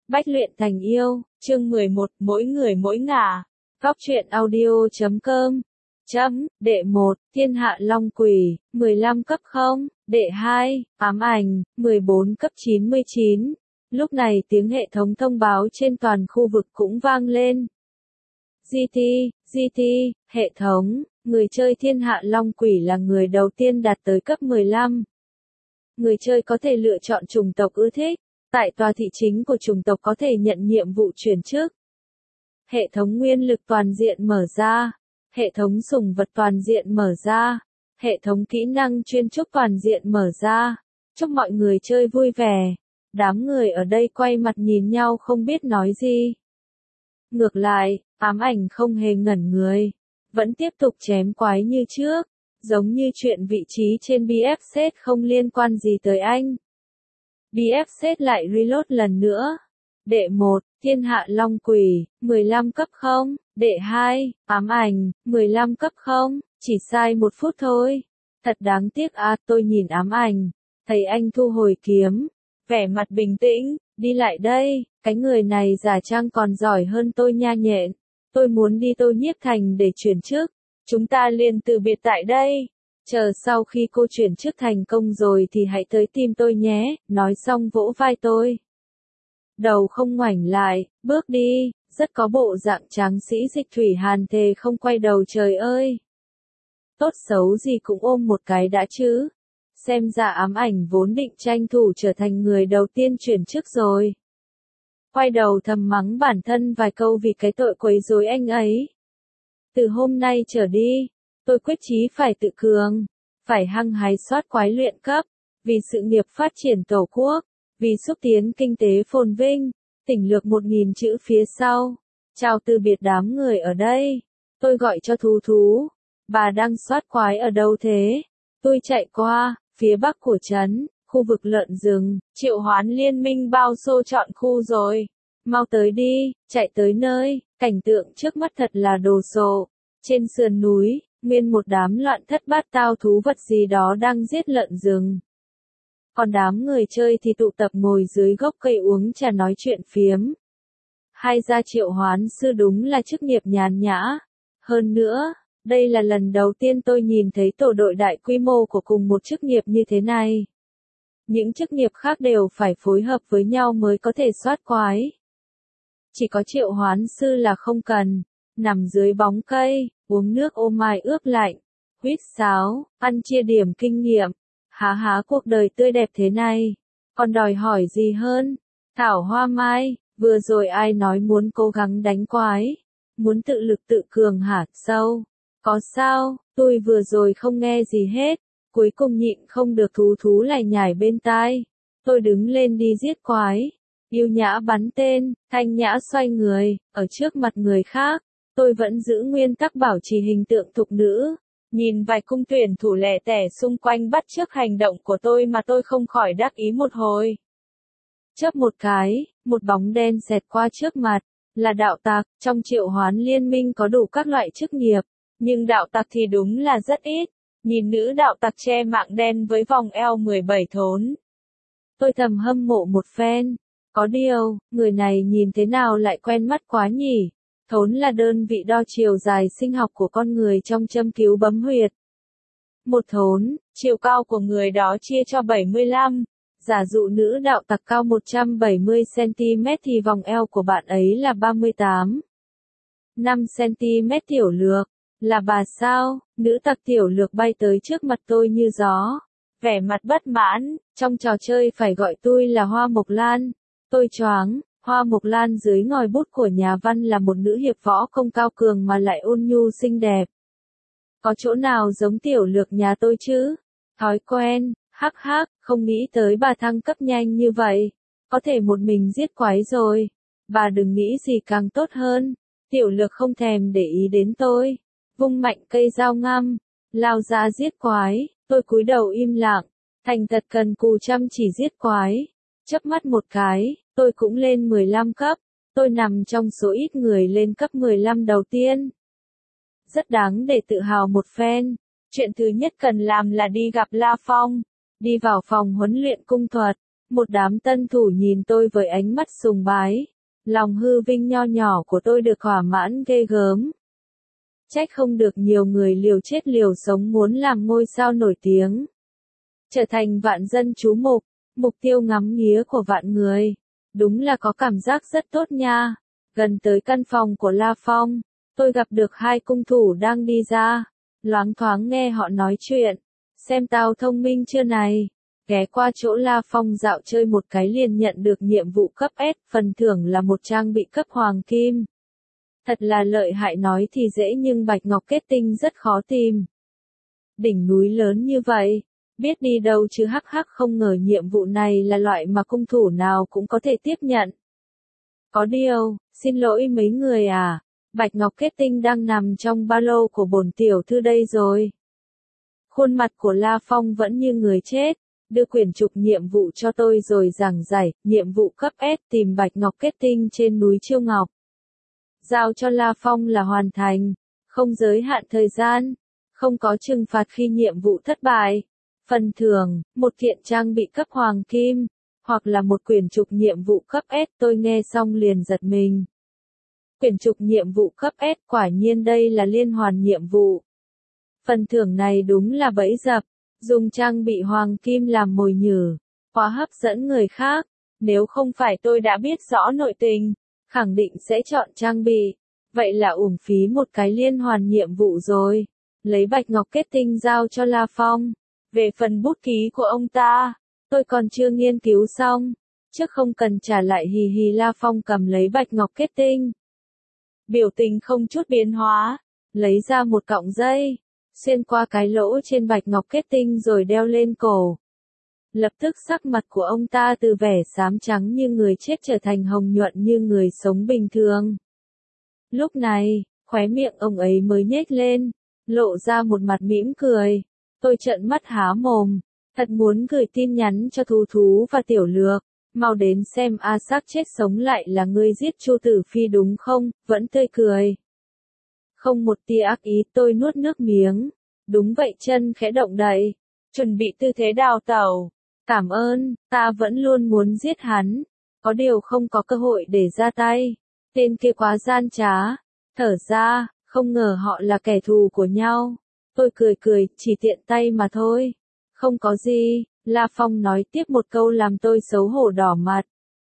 Bách luyện thành yêu, chương 11, mỗi người mỗi ngả. Góc truyện audio.com. Đệ 1, Thiên hạ long quỷ, 15 cấp 0, đệ 2, ám ảnh, 14 cấp 99. Lúc này tiếng hệ thống thông báo trên toàn khu vực cũng vang lên. GT, hệ thống, người chơi thiên hạ long quỷ là người đầu tiên đạt tới cấp 15. Người chơi có thể lựa chọn chủng tộc ưa thích. Tại tòa thị chính của chủng tộc có thể nhận nhiệm vụ chuyển chức. Hệ thống nguyên lực toàn diện mở ra. Hệ thống sủng vật toàn diện mở ra. Hệ thống kỹ năng chuyên trúc toàn diện mở ra. Chúc mọi người chơi vui vẻ. Đám người ở đây quay mặt nhìn nhau không biết nói gì. Ngược lại, ám ảnh không hề ngẩn người. Vẫn tiếp tục chém quái như trước. Giống như chuyện vị trí trên BF set không liên quan gì tới anh. BF set lại reload lần nữa. Đệ 1, Thiên hạ long quỷ, 15 cấp 0, đệ 2, ám ảnh, 15 cấp 0, chỉ sai 1 phút thôi. Thật đáng tiếc tôi nhìn ám ảnh, thấy anh thu hồi kiếm, vẻ mặt bình tĩnh, đi lại đây, cái người này giả trang còn giỏi hơn tôi nha nhện. Tôi muốn đi Tô Nhiếp Thành để chuyển chức, chúng ta liền từ biệt tại đây. Chờ sau khi cô chuyển chức thành công rồi thì hãy tới tìm tôi nhé, nói xong vỗ vai tôi. Đầu không ngoảnh lại, bước đi, rất có bộ dạng tráng sĩ Dịch Thủy Hàn thề không quay đầu trời ơi. Tốt xấu gì cũng ôm một cái đã chứ. Xem ra ám ảnh vốn định tranh thủ trở thành người đầu tiên chuyển chức rồi. Quay đầu thầm mắng bản thân vài câu vì cái tội quấy rối anh ấy. Từ hôm nay trở đi, tôi quyết chí phải tự cường, phải hăng hái soát quái luyện cấp, vì sự nghiệp phát triển tổ quốc, vì xúc tiến kinh tế phồn vinh, tỉnh lược 1000 chữ phía sau. Chào từ biệt đám người ở đây, tôi gọi cho Thú, bà đang soát quái ở đâu thế? Tôi chạy qua, phía bắc của trấn, khu vực lợn rừng, Triệu Hoán liên minh bao xô chọn khu rồi. Mau tới đi, chạy tới nơi, cảnh tượng trước mắt thật là đồ sộ. Trên sườn núi, nguyên một đám loạn thất bát tao thú vật gì đó đang giết lợn rừng. Còn đám người chơi thì tụ tập ngồi dưới gốc cây uống trà nói chuyện phiếm. Hai gia triệu hoán sư đúng là chức nghiệp nhàn nhã. Hơn nữa, đây là lần đầu tiên tôi nhìn thấy tổ đội đại quy mô của cùng một chức nghiệp như thế này. Những chức nghiệp khác đều phải phối hợp với nhau mới có thể soát quái. Chỉ có triệu hoán sư là không cần. Nằm dưới bóng cây, uống nước ô mai ướp lạnh, huýt sáo, ăn chia điểm kinh nghiệm. Há cuộc đời tươi đẹp thế này, còn đòi hỏi gì hơn? Thảo Hoa Mai, vừa rồi ai nói muốn cố gắng đánh quái, muốn tự lực tự cường hả? Sâu, có sao, tôi vừa rồi không nghe gì hết, cuối cùng nhịn không được Thú lại nhảy bên tai. Tôi đứng lên đi giết quái, yêu nhã bắn tên, thanh nhã xoay người, ở trước mặt người khác. Tôi vẫn giữ nguyên tắc bảo trì hình tượng thục nữ. Nhìn vài cung tuyển thủ lẻ tẻ xung quanh bắt chước hành động của tôi mà tôi không khỏi đắc ý một hồi. Chớp một cái, một bóng đen xẹt qua trước mặt, là đạo tặc. Trong triệu hoán liên minh có đủ các loại chức nghiệp, nhưng đạo tặc thì đúng là rất ít. Nhìn nữ đạo tặc che mạng đen với vòng eo 17 thốn. Tôi thầm hâm mộ một phen. Có điều, người này nhìn thế nào lại quen mắt quá nhỉ? Thốn là đơn vị đo chiều dài sinh học của con người trong châm cứu bấm huyệt. Một thốn, chiều cao của người đó chia cho 75. Giả dụ nữ đạo tặc cao 170cm thì vòng eo của bạn ấy là 38. 5cm tiểu lược. Là bà sao? Nữ tặc tiểu lược bay tới trước mặt tôi như gió. Vẻ mặt bất mãn, trong trò chơi phải gọi tôi là Hoa Mộc Lan. Tôi choáng. Hoa Mộc Lan dưới ngòi bút của nhà văn là một nữ hiệp võ không cao cường mà lại ôn nhu xinh đẹp. Có chỗ nào giống tiểu lược nhà tôi chứ? Thói quen, không nghĩ tới bà thăng cấp nhanh như vậy. Có thể một mình giết quái rồi. Bà đừng nghĩ gì càng tốt hơn. Tiểu lược không thèm để ý đến tôi. Vung mạnh cây dao ngăm, lao ra giết quái. Tôi cúi đầu im lặng, thành thật cần cù chăm chỉ giết quái. Chớp mắt một cái. Tôi cũng lên 15 cấp, tôi nằm trong số ít người lên cấp 15 đầu tiên. Rất đáng để tự hào một phen. Chuyện thứ nhất cần làm là đi gặp La Phong, đi vào phòng huấn luyện cung thuật. Một đám tân thủ nhìn tôi với ánh mắt sùng bái. Lòng hư vinh nho nhỏ của tôi được thỏa mãn ghê gớm. Trách không được nhiều người liều chết liều sống muốn làm ngôi sao nổi tiếng. Trở thành vạn dân chú mục, mục tiêu ngắm nghía của vạn người. Đúng là có cảm giác rất tốt nha. Gần tới căn phòng của La Phong, tôi gặp được hai cung thủ đang đi ra. Loáng thoáng nghe họ nói chuyện. Xem tao thông minh chưa này. Ghé qua chỗ La Phong dạo chơi một cái liền nhận được nhiệm vụ cấp S, phần thưởng là một trang bị cấp hoàng kim. Thật là lợi hại, nói thì dễ nhưng bạch ngọc kết tinh rất khó tìm. Đỉnh núi lớn như vậy, biết đi đâu chứ, hắc hắc, không ngờ nhiệm vụ này là loại mà cung thủ nào cũng có thể tiếp nhận. Có điều, xin lỗi mấy người à, bạch ngọc kết tinh đang nằm trong ba lô của bổn tiểu thư đây rồi. Khuôn mặt của La Phong vẫn như người chết, đưa quyển trục nhiệm vụ cho tôi rồi giảng giải, nhiệm vụ cấp S tìm bạch ngọc kết tinh trên núi Chiêu Ngọc. Giao cho La Phong là hoàn thành, không giới hạn thời gian, không có trừng phạt khi nhiệm vụ thất bại. Phần thưởng, một kiện trang bị cấp hoàng kim, hoặc là một quyển trục nhiệm vụ cấp S. Tôi nghe xong liền giật mình. Quyển trục nhiệm vụ cấp S, quả nhiên đây là liên hoàn nhiệm vụ. Phần thưởng này đúng là bẫy dập, dùng trang bị hoàng kim làm mồi nhử, quá hấp dẫn người khác. Nếu không phải tôi đã biết rõ nội tình, khẳng định sẽ chọn trang bị. Vậy là uổng phí một cái liên hoàn nhiệm vụ rồi. Lấy bạch ngọc kết tinh giao cho La Phong. Về phần bút ký của ông ta, tôi còn chưa nghiên cứu xong. Chứ không cần trả lại, hì hì. La Phong cầm lấy bạch ngọc kết tinh. Biểu tình không chút biến hóa. Lấy ra một cọng dây. Xuyên qua cái lỗ trên bạch ngọc kết tinh rồi đeo lên cổ. Lập tức sắc mặt của ông ta từ vẻ xám trắng như người chết trở thành hồng nhuận như người sống bình thường. Lúc này, khóe miệng ông ấy mới nhếch lên, lộ ra một mặt mỉm cười. Tôi trợn mắt há mồm, thật muốn gửi tin nhắn cho Thú Thú và Tiểu Lược, mau đến xem a, xác chết sống lại là ngươi giết Chu Tử Phi đúng không, vẫn tươi cười. Không một tia ác ý. Tôi nuốt nước miếng, đúng vậy, chân khẽ động đậy, chuẩn bị tư thế đào tẩu. Cảm ơn, ta vẫn luôn muốn giết hắn, có điều không có cơ hội để ra tay. Tên kia quá gian trá. Thở ra, không ngờ họ là kẻ thù của nhau. Tôi cười cười, chỉ tiện tay mà thôi. Không có gì, La Phong nói tiếp một câu làm tôi xấu hổ đỏ mặt.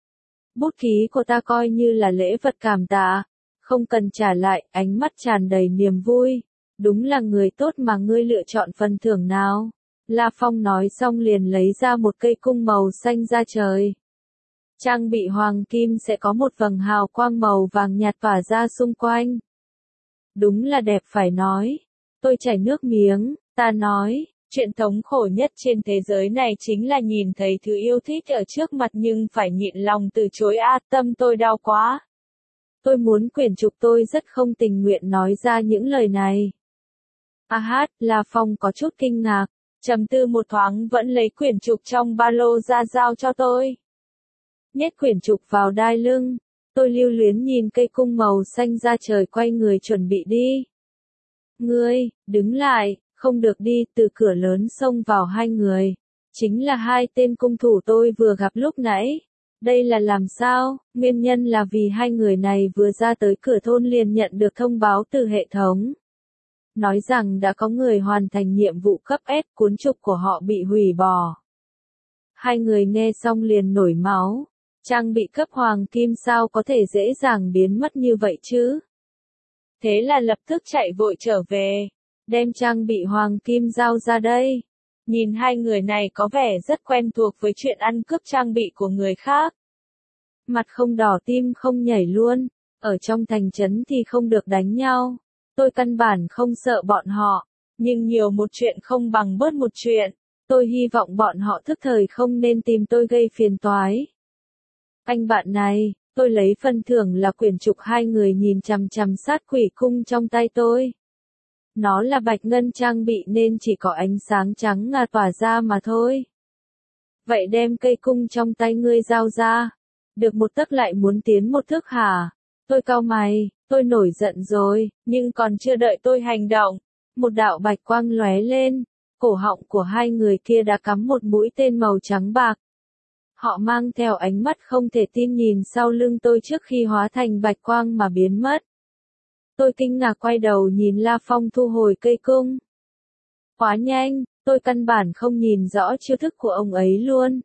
Bút ký của ta coi như là lễ vật cảm tạ. Không cần trả lại, ánh mắt tràn đầy niềm vui. Đúng là người tốt mà, ngươi lựa chọn phần thưởng nào? La Phong nói xong liền lấy ra một cây cung màu xanh da trời. Trang bị hoàng kim sẽ có một vầng hào quang màu vàng nhạt tỏa ra xung quanh. Đúng là đẹp phải nói. Tôi chảy nước miếng, ta nói, chuyện thống khổ nhất trên thế giới này chính là nhìn thấy thứ yêu thích ở trước mặt nhưng phải nhịn lòng từ chối, tâm tôi đau quá. Tôi muốn quyển trục, tôi rất không tình nguyện nói ra những lời này. La Phong có chút kinh ngạc, trầm tư một thoáng vẫn lấy quyển trục trong ba lô ra giao cho tôi. Nhét quyển trục vào đai lưng, tôi lưu luyến nhìn cây cung màu xanh da trời, quay người chuẩn bị đi. Ngươi, đứng lại, không được đi. Từ cửa lớn xông vào hai người. Chính là hai tên cung thủ tôi vừa gặp lúc nãy. Đây là làm sao? Nguyên nhân là vì hai người này vừa ra tới cửa thôn liền nhận được thông báo từ hệ thống. Nói rằng đã có người hoàn thành nhiệm vụ cấp S, cuốn trục của họ bị hủy bỏ. Hai người nghe xong liền nổi máu. Trang bị cấp hoàng kim sao có thể dễ dàng biến mất như vậy chứ? Thế là lập tức chạy vội trở về, đem trang bị hoàng kim giao ra đây. Nhìn hai người này có vẻ rất quen thuộc với chuyện ăn cướp trang bị của người khác. Mặt không đỏ tim không nhảy luôn, ở trong thành trấn thì không được đánh nhau. Tôi căn bản không sợ bọn họ, nhưng nhiều một chuyện không bằng bớt một chuyện. Tôi hy vọng bọn họ thức thời không nên tìm tôi gây phiền toái. Anh bạn này, tôi lấy phần thưởng là quyển trục. Hai người nhìn chằm chằm sát quỷ cung trong tay tôi. Nó là bạch ngân trang bị nên chỉ có ánh sáng trắng ngà tỏa ra mà thôi. Vậy đem cây cung trong tay ngươi giao ra. Được một tấc lại muốn tiến một thước hả? Tôi cau mày, tôi nổi giận rồi, nhưng còn chưa đợi tôi hành động. Một đạo bạch quang lóe lên, cổ họng của hai người kia đã cắm một mũi tên màu trắng bạc. Họ mang theo ánh mắt không thể tin nhìn sau lưng tôi trước khi hóa thành bạch quang mà biến mất. Tôi kinh ngạc quay đầu nhìn La Phong thu hồi cây cung. Quá nhanh, tôi căn bản không nhìn rõ chiêu thức của ông ấy luôn.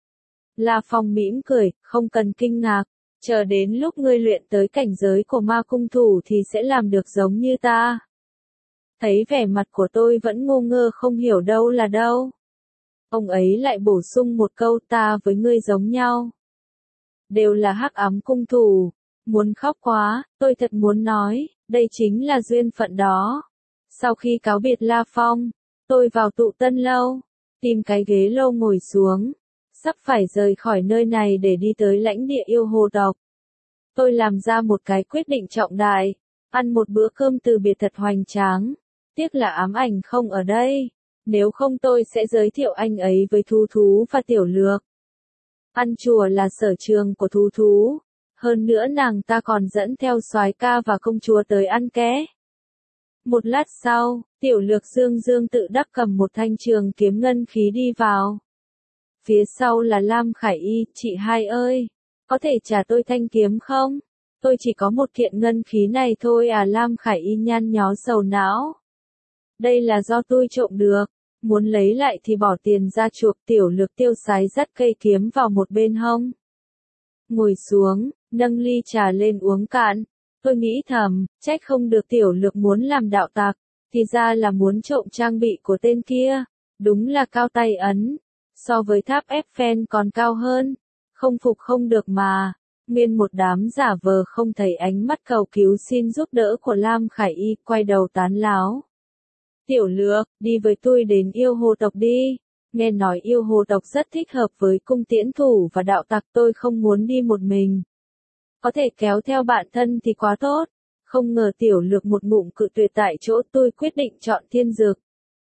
La Phong mỉm cười, không cần kinh ngạc, chờ đến lúc ngươi luyện tới cảnh giới của ma cung thủ thì sẽ làm được giống như ta. Thấy vẻ mặt của tôi vẫn ngô ngơ không hiểu đâu là đâu. Ông ấy lại bổ sung một câu, ta với ngươi giống nhau. Đều là hắc ám cung thủ. Muốn khóc quá, tôi thật muốn nói, đây chính là duyên phận đó. Sau khi cáo biệt La Phong, tôi vào tụ tân lâu, tìm cái ghế lâu ngồi xuống, sắp phải rời khỏi nơi này để đi tới lãnh địa yêu hồ tộc. Tôi làm ra một cái quyết định trọng đại, ăn một bữa cơm từ biệt thật hoành tráng. Tiếc là ám ảnh không ở đây, nếu không tôi sẽ giới thiệu anh ấy với Thú Thú và Tiểu Lược. Ăn chùa là sở trường của Thú Thú, hơn nữa nàng ta còn dẫn theo soái ca và công chúa tới ăn ké. Một lát sau, Tiểu Lược dương dương tự đắc cầm một thanh trường kiếm ngân khí đi vào. Phía sau là Lam Khải Y, chị hai ơi, có thể trả tôi thanh kiếm không? Tôi chỉ có một kiện ngân khí này thôi à. Lam Khải Y nhăn nhó sầu não. Đây là do tôi trộm được, muốn lấy lại thì bỏ tiền ra chuộc. Tiểu Lược tiêu sái dắt cây kiếm vào một bên hông. Ngồi xuống, nâng ly trà lên uống cạn. Tôi nghĩ thầm, trách không được Tiểu Lược muốn làm đạo tặc, thì ra là muốn trộm trang bị của tên kia. Đúng là cao tay ấn, so với tháp Eiffel còn cao hơn. Không phục không được mà. Nguyên một đám giả vờ không thấy ánh mắt cầu cứu xin giúp đỡ của Lam Khải Y quay đầu tán láo. Tiểu Lược, đi với tôi đến yêu hồ tộc đi. Nghe nói yêu hồ tộc rất thích hợp với cung tiễn thủ và đạo tặc, tôi không muốn đi một mình. Có thể kéo theo bạn thân thì quá tốt. Không ngờ Tiểu Lược một ngụm cự tuyệt tại chỗ. Tôi quyết định chọn Thiên Dực.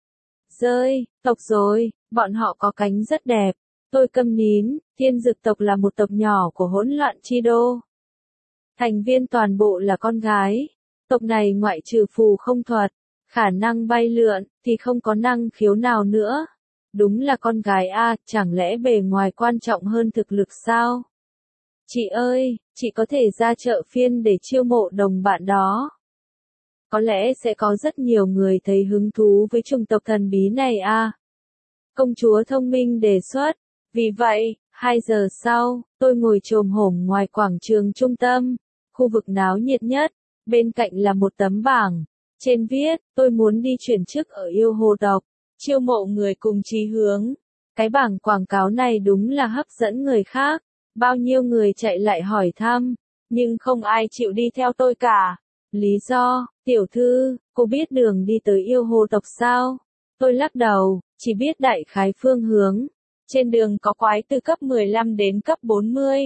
Rơi, tộc rồi, bọn họ có cánh rất đẹp. Tôi câm nín. Thiên Dực tộc là một tộc nhỏ của hỗn loạn chi đô. Thành viên toàn bộ là con gái. Tộc này ngoại trừ phù không thuật, khả năng bay lượn, thì không có năng khiếu nào nữa. Đúng là con gái a, chẳng lẽ bề ngoài quan trọng hơn thực lực sao? Chị ơi, chị có thể ra chợ phiên để chiêu mộ đồng bạn đó. Có lẽ sẽ có rất nhiều người thấy hứng thú với chủng tộc thần bí này a. Công chúa thông minh đề xuất. Vì vậy, 2 giờ sau, tôi ngồi chồm hổm ngoài quảng trường trung tâm, khu vực náo nhiệt nhất, bên cạnh là một tấm bảng. Trên viết, tôi muốn đi chuyển chức ở yêu hồ tộc, chiêu mộ người cùng chí hướng. Cái bảng quảng cáo này đúng là hấp dẫn người khác. Bao nhiêu người chạy lại hỏi thăm, nhưng không ai chịu đi theo tôi cả. Lý do, tiểu thư, cô biết đường đi tới yêu hồ tộc sao? Tôi lắc đầu, chỉ biết đại khái phương hướng. Trên đường có quái từ cấp 15 đến cấp 40.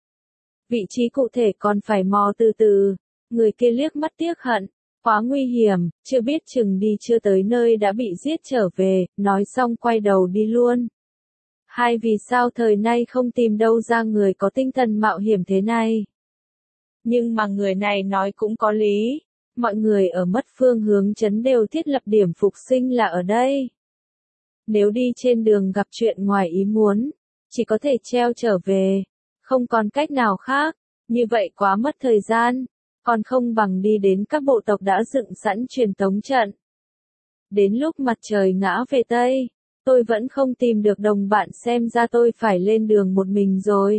Vị trí cụ thể còn phải mò từ từ. Người kia liếc mắt tiếc hận. Quá nguy hiểm, chưa biết chừng đi chưa tới nơi đã bị giết trở về, nói xong quay đầu đi luôn. Hay vì sao thời nay không tìm đâu ra người có tinh thần mạo hiểm thế này? Nhưng mà người này nói cũng có lý. Mọi người ở mất phương hướng trấn đều thiết lập điểm phục sinh là ở đây. Nếu đi trên đường gặp chuyện ngoài ý muốn, chỉ có thể treo trở về. Không còn cách nào khác, như vậy quá mất thời gian. Còn không bằng đi đến các bộ tộc đã dựng sẵn truyền tống trận. Đến lúc mặt trời ngã về Tây, tôi vẫn không tìm được đồng bạn, xem ra tôi phải lên đường một mình rồi.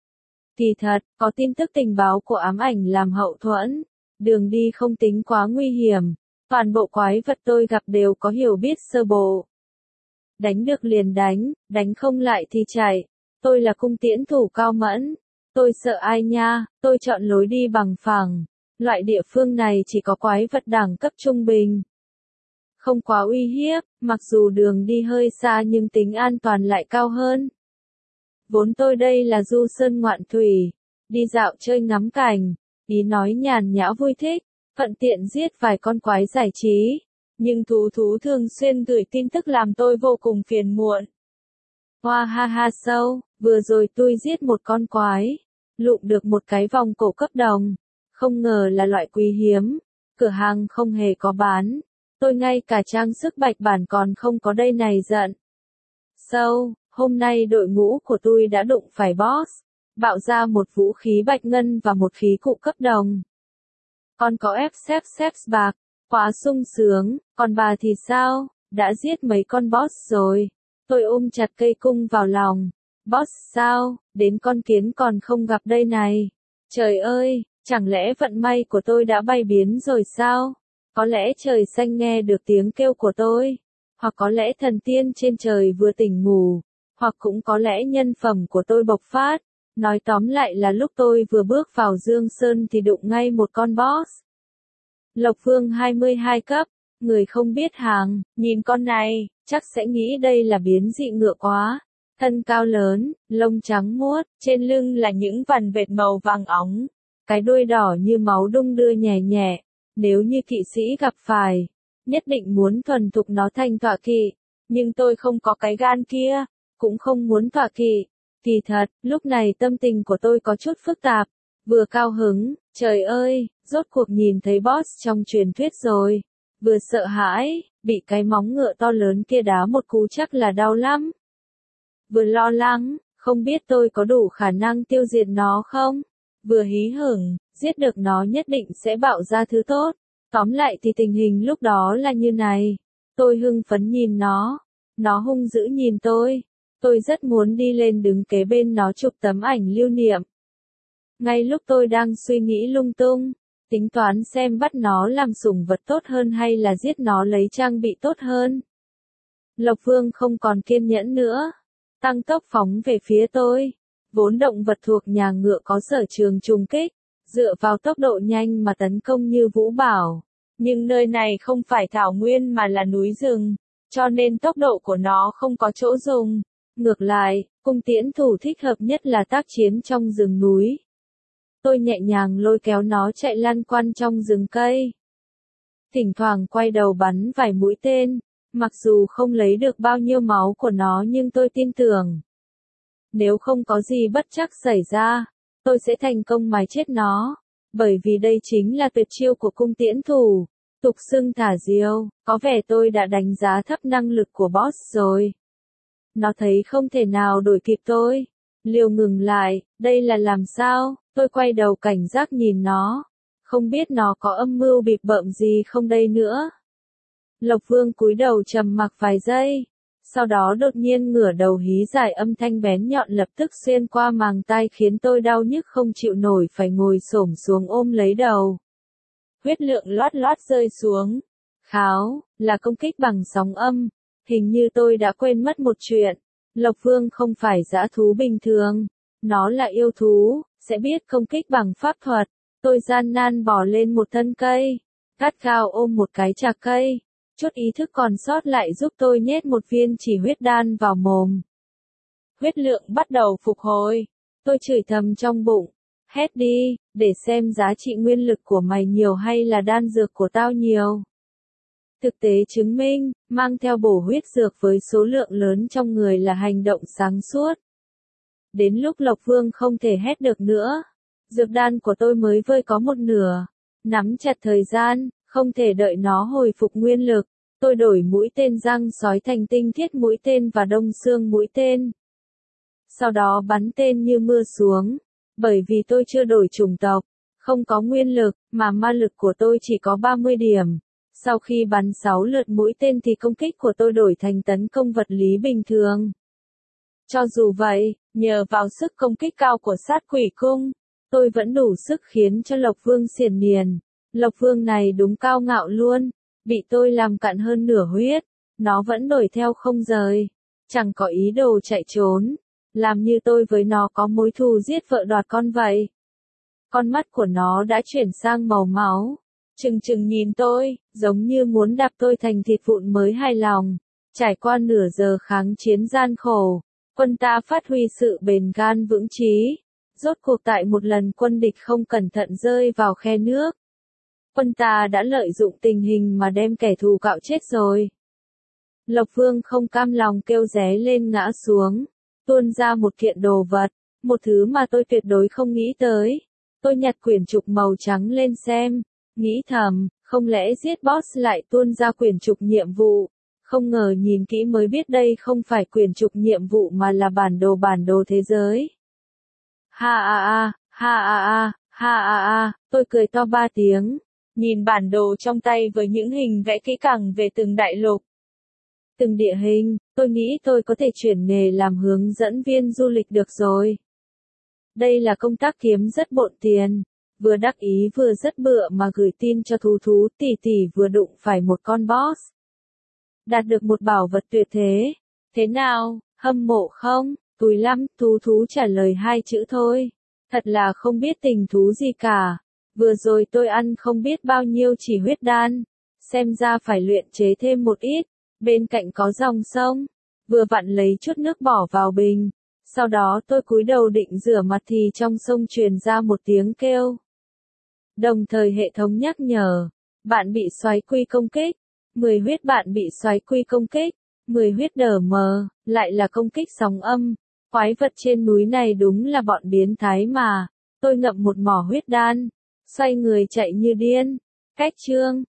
Kỳ thật, có tin tức tình báo của ám ảnh làm hậu thuẫn. Đường đi không tính quá nguy hiểm. Toàn bộ quái vật tôi gặp đều có hiểu biết sơ bộ. Đánh được liền đánh không lại thì chạy. Tôi là cung tiễn thủ cao mẫn. Tôi sợ ai nha, tôi chọn lối đi bằng phẳng. Loại địa phương này chỉ có quái vật đẳng cấp trung bình. Không quá uy hiếp, mặc dù đường đi hơi xa nhưng tính an toàn lại cao hơn. Vốn tôi đây là du sơn ngoạn thủy, đi dạo chơi ngắm cảnh, ý nói nhàn nhã vui thích, thuận tiện giết vài con quái giải trí. Nhưng thú thường xuyên gửi tin tức làm tôi vô cùng phiền muộn. Hoa ha ha sâu, vừa rồi tôi giết một con quái, lụm được một cái vòng cổ cấp đồng. Không ngờ là loại quý hiếm, cửa hàng không hề có bán. Tôi ngay cả trang sức bạch bản còn không có đây này giận. Sâu, Hôm nay đội ngũ của tôi đã đụng phải boss, bạo ra một vũ khí bạch ngân và một khí cụ cấp đồng. Còn có xếp bạc, quá sung sướng, còn bà thì sao, đã giết mấy con boss rồi. Tôi ôm chặt cây cung vào lòng. Boss sao, đến con kiến còn không gặp đây này. Trời ơi, chẳng lẽ vận may của tôi đã bay biến rồi sao? Có lẽ trời xanh nghe được tiếng kêu của tôi. Hoặc có lẽ thần tiên trên trời vừa tỉnh ngủ. Hoặc cũng có lẽ nhân phẩm của tôi bộc phát. Nói tóm lại là lúc tôi vừa bước vào Dương Sơn thì đụng ngay một con boss. Lộc Vương 22 cấp, người không biết hàng, nhìn con này, chắc sẽ nghĩ đây là biến dị ngựa quá. Thân cao lớn, lông trắng muốt, trên lưng là những vằn vệt màu vàng óng. Cái đuôi đỏ như máu đung đưa nhẹ nhẹ. Nếu như kỵ sĩ gặp phải, nhất định muốn thuần thục nó thành tọa kỵ. Nhưng tôi không có cái gan kia, cũng không muốn tọa kỵ. Kỳ thật, lúc này tâm tình của tôi có chút phức tạp. Vừa cao hứng, trời ơi, rốt cuộc nhìn thấy boss trong truyền thuyết rồi. Vừa sợ hãi, bị cái móng ngựa to lớn kia đá một cú chắc là đau lắm. Vừa lo lắng, không biết tôi có đủ khả năng tiêu diệt nó không? Vừa hí hửng, giết được nó nhất định sẽ bạo ra thứ tốt. Tóm lại thì tình hình lúc đó là như này. Tôi hưng phấn nhìn nó hung dữ nhìn tôi. Tôi rất muốn đi lên đứng kế bên nó chụp tấm ảnh lưu niệm. Ngay lúc tôi đang suy nghĩ lung tung, tính toán xem bắt nó làm sủng vật tốt hơn hay là giết nó lấy trang bị tốt hơn. Lộc Vương không còn kiên nhẫn nữa, tăng tốc phóng về phía tôi. Vốn động vật thuộc nhà ngựa có sở trường trùng kích, dựa vào tốc độ nhanh mà tấn công như vũ bảo. Nhưng nơi này không phải thảo nguyên mà là núi rừng, cho nên tốc độ của nó không có chỗ dùng. Ngược lại, cung tiễn thủ thích hợp nhất là tác chiến trong rừng núi. Tôi nhẹ nhàng lôi kéo nó chạy lăn quăn trong rừng cây. Thỉnh thoảng quay đầu bắn vài mũi tên, mặc dù không lấy được bao nhiêu máu của nó nhưng tôi tin tưởng. Nếu không có gì bất trắc xảy ra, tôi sẽ thành công mài chết nó. Bởi vì đây chính là tuyệt chiêu của cung tiễn thủ, tục xưng thả diều. Có vẻ tôi đã đánh giá thấp năng lực của boss rồi. Nó thấy không thể nào đuổi kịp tôi. Liều ngừng lại, đây là làm sao? Tôi quay đầu cảnh giác nhìn nó. Không biết nó có âm mưu bịp bợm gì không đây nữa. Lộc Vương cúi đầu trầm mặc vài giây. Sau đó đột nhiên ngửa đầu hí dài, âm thanh bén nhọn lập tức xuyên qua màng tai khiến tôi đau nhức không chịu nổi, phải ngồi xổm xuống ôm lấy đầu. Huyết lượng loát loát rơi xuống. Kháo, là công kích bằng sóng âm. Hình như tôi đã quên mất một chuyện. Lộc Vương không phải dã thú bình thường. Nó là yêu thú, sẽ biết công kích bằng pháp thuật. Tôi gian nan bò lên một thân cây, gắt gao ôm một cái chạc cây. Chút ý thức còn sót lại giúp tôi nhét một viên chỉ huyết đan vào mồm. Huyết lượng bắt đầu phục hồi. Tôi chửi thầm trong bụng. Hét đi, để xem giá trị nguyên lực của mày nhiều hay là đan dược của tao nhiều. Thực tế chứng minh, mang theo bổ huyết dược với số lượng lớn trong người là hành động sáng suốt. Đến lúc Lộc Vương không thể hét được nữa, dược đan của tôi mới vơi có một nửa. Nắm chặt thời gian, không thể đợi nó hồi phục nguyên lực. Tôi đổi mũi tên răng sói thành tinh thiết mũi tên và đông xương mũi tên. Sau đó bắn tên như mưa xuống. Bởi vì tôi chưa đổi chủng tộc, không có nguyên lực, mà ma lực của tôi chỉ có 30 điểm. Sau khi bắn 6 lượt mũi tên thì công kích của tôi đổi thành tấn công vật lý bình thường. Cho dù vậy, nhờ vào sức công kích cao của sát quỷ cung, tôi vẫn đủ sức khiến cho Lộc Vương xiển miền. Lộc Vương này đúng cao ngạo luôn, bị tôi làm cạn hơn nửa huyết, nó vẫn đuổi theo không rời, chẳng có ý đồ chạy trốn, làm như tôi với nó có mối thù giết vợ đoạt con vậy. Con mắt của nó đã chuyển sang màu máu, trừng trừng nhìn tôi, giống như muốn đạp tôi thành thịt vụn mới hài lòng. Trải qua nửa giờ kháng chiến gian khổ, quân ta phát huy sự bền gan vững chí. Rốt cuộc tại một lần quân địch không cẩn thận rơi vào khe nước, quân ta đã lợi dụng tình hình mà đem kẻ thù cạo chết rồi. Lộc Vương không cam lòng kêu ré lên ngã xuống, tuôn ra một kiện đồ vật, một thứ mà tôi tuyệt đối không nghĩ tới. Tôi nhặt quyển trục màu trắng lên xem, nghĩ thầm, không lẽ giết boss lại tuôn ra quyển trục nhiệm vụ. Không ngờ nhìn kỹ mới biết đây không phải quyển trục nhiệm vụ mà là bản đồ thế giới. Ha a a, ha a a, ha a a, tôi cười to 3 tiếng, nhìn bản đồ trong tay với những hình vẽ kỹ càng về từng đại lục, từng địa hình, tôi nghĩ tôi có thể chuyển nghề làm hướng dẫn viên du lịch được rồi. Đây là công tác kiếm rất bộn tiền. Vừa đắc ý vừa rất bựa mà gửi tin cho thú tỷ vừa đụng phải một con boss. Đạt được một bảo vật tuyệt thế. Thế nào, hâm mộ không? Tùi lắm, thú trả lời 2 chữ thôi. Thật là không biết tình thú gì cả. Vừa rồi tôi ăn không biết bao nhiêu chỉ huyết đan. Xem ra phải luyện chế thêm một ít. Bên cạnh có dòng sông. Vừa vặn lấy chút nước bỏ vào bình. Sau đó tôi cúi đầu định rửa mặt thì trong sông truyền ra một tiếng kêu. Đồng thời hệ thống nhắc nhở. Bạn bị xoáy quy công kích. 10 huyết bạn bị xoáy quy công kích. 10 huyết đờ mờ, lại là công kích sóng âm. Quái vật trên núi này đúng là bọn biến thái mà. Tôi ngậm một mỏ huyết đan. Xoay người chạy như điên. Cách chương.